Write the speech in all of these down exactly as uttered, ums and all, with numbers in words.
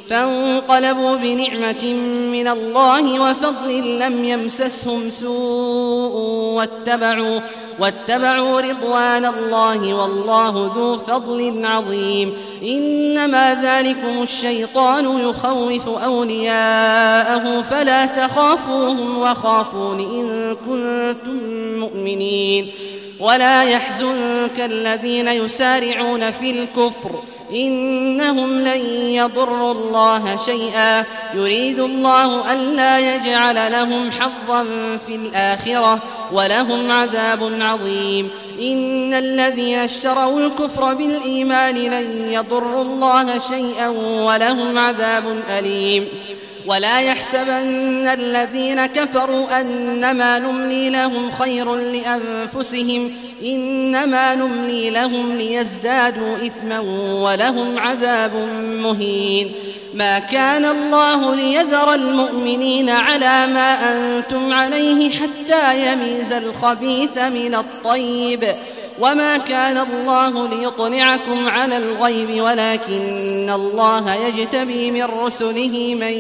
فانقلبوا بنعمة من الله وفضل لم يمسسهم سوء واتبعوا, واتبعوا رضوان الله والله ذو فضل عظيم. إنما ذلكم الشيطان يخوف أولياءه فلا تخافوهم وخافون إن كنتم مؤمنين. ولا يحزنك الذين يسارعون في الكفر إنهم لن يضروا الله شيئا يريد الله ألا يجعل لهم حظا في الآخرة ولهم عذاب عظيم. إن الذين اشتروا الكفر بالإيمان لن يضروا الله شيئا ولهم عذاب أليم. ولا يحسبن الذين كفروا أنما نملي لهم خير لأنفسهم إنما نملي لهم ليزدادوا إثما ولهم عذاب مهين. ما كان الله ليذر المؤمنين على ما أنتم عليه حتى يميز الخبيث من الطيب وما كان الله ليطلعكم على الغيب ولكن الله يجتبي من رسله من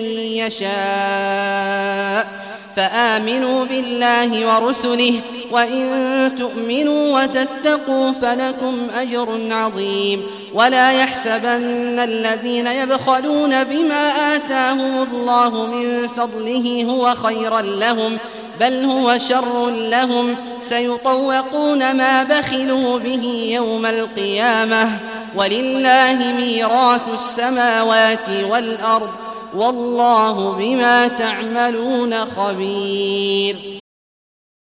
يشاء فآمنوا بالله ورسله وإن تؤمنوا وتتقوا فلكم أجر عظيم. ولا يحسبن الذين يبخلون بما آتاهم الله من فضله هو خيرا لهم بل هو شر لهم سيطوقون ما بخلوا به يوم القيامة ولله ميراث السماوات والأرض والله بما تعملون خبير.